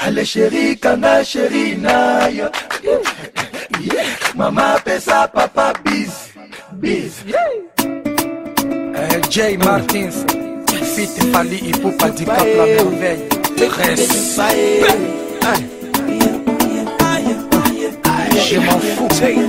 Allez chérie, kanga chérie na yo. Mama pesa papa bis. Jay Martins, Fit Fali Ipupa du Cap la merveille. Je m'en fous.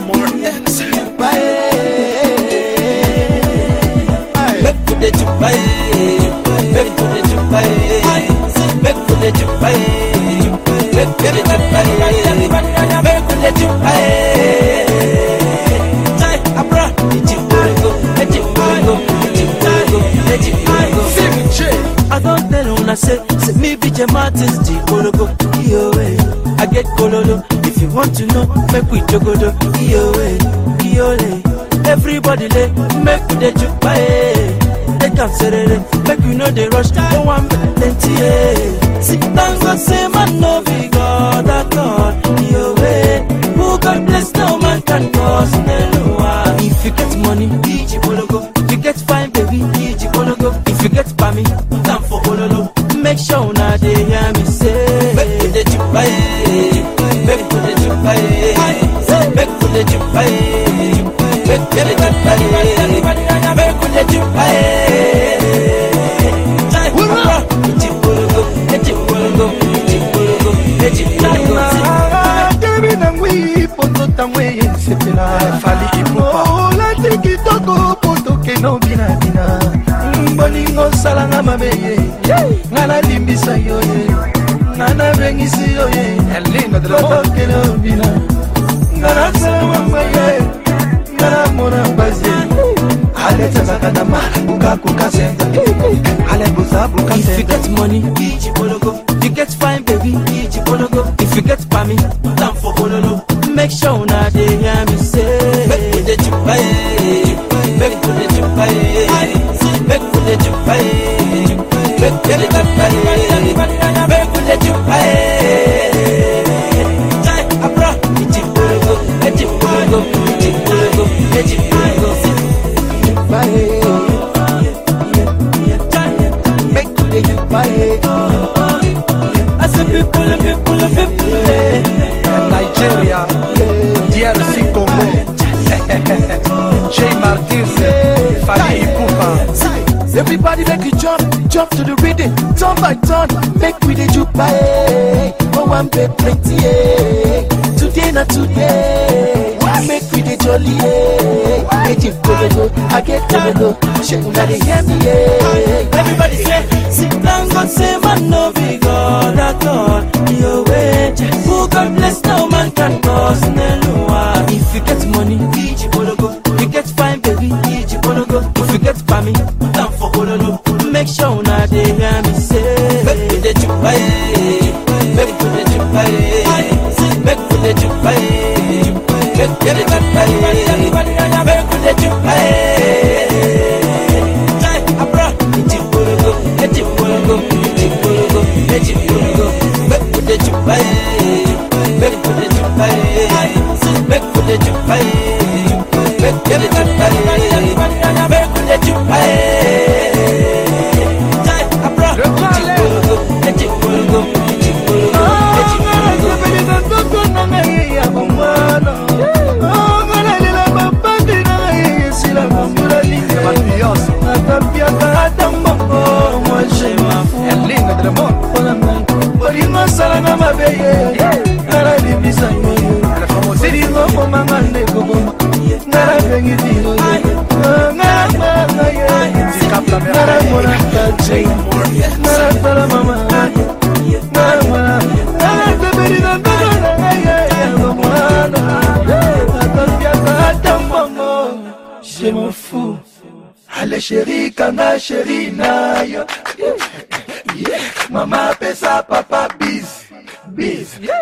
I don't tell una say me be Jay Martins the Kologo. I get Kololo. If you want to know, make we jogodo. Everybody lay, make we dey juke they can say make we know they rush. No one plenty. Sit down, God say man no be God at all. Who God bless, no man can cause no. If you get money, DJ Kologo. If you get fine, baby, DJ Kologo. If you get pami, down for Kololo. Make sure now they hear me say, make we dey juke, make we dey juke, make we dey juke, make we dey bolingo salanga mabeye ngana limbisa yo ngana bengisi yo Linda de la Mont bina ngana sawaye ngana mona bazi ale tazakana ma kuka senta ale buzabu ka if you get money, DJ Kologo. You get fine, baby, DJ Kologo. If you get pami, down for Kololo. Make sure now they hear me say, make we dey juke, make we dey juke, make we dey juke, make we dey Nigeria, DRC Congo. Jay Martins, Fali Ipupa. Everybody make you jump to the rhythm, turn by turn, make we dey juke by. Oh, one big plenty, today not today. Make we dey jolly, Egypt Kologo, I get Kologo, Shekuna dey hear me, everybody say, sit down, God say man no be God at all. Who God bless, no man can cause no. If you get money, DJ Kologo. If you get fine, baby, DJ Kologo. If you get pami, down for Kololo. Make sure now they hear me say, make we dey juke, make we dey juke, make we dey juke, make we dey Linda de la Mont. bolingo salanga mabeye ngana limbisa yo siringo komanga ndekoboma ngana bengi tiro ngana mona kache ngana tala mama ngana mona beberi na ndona ya mwana atapia atambongo je m'en fous. Allez chérie, kanga chérie na yo. Mama pesa papa bis.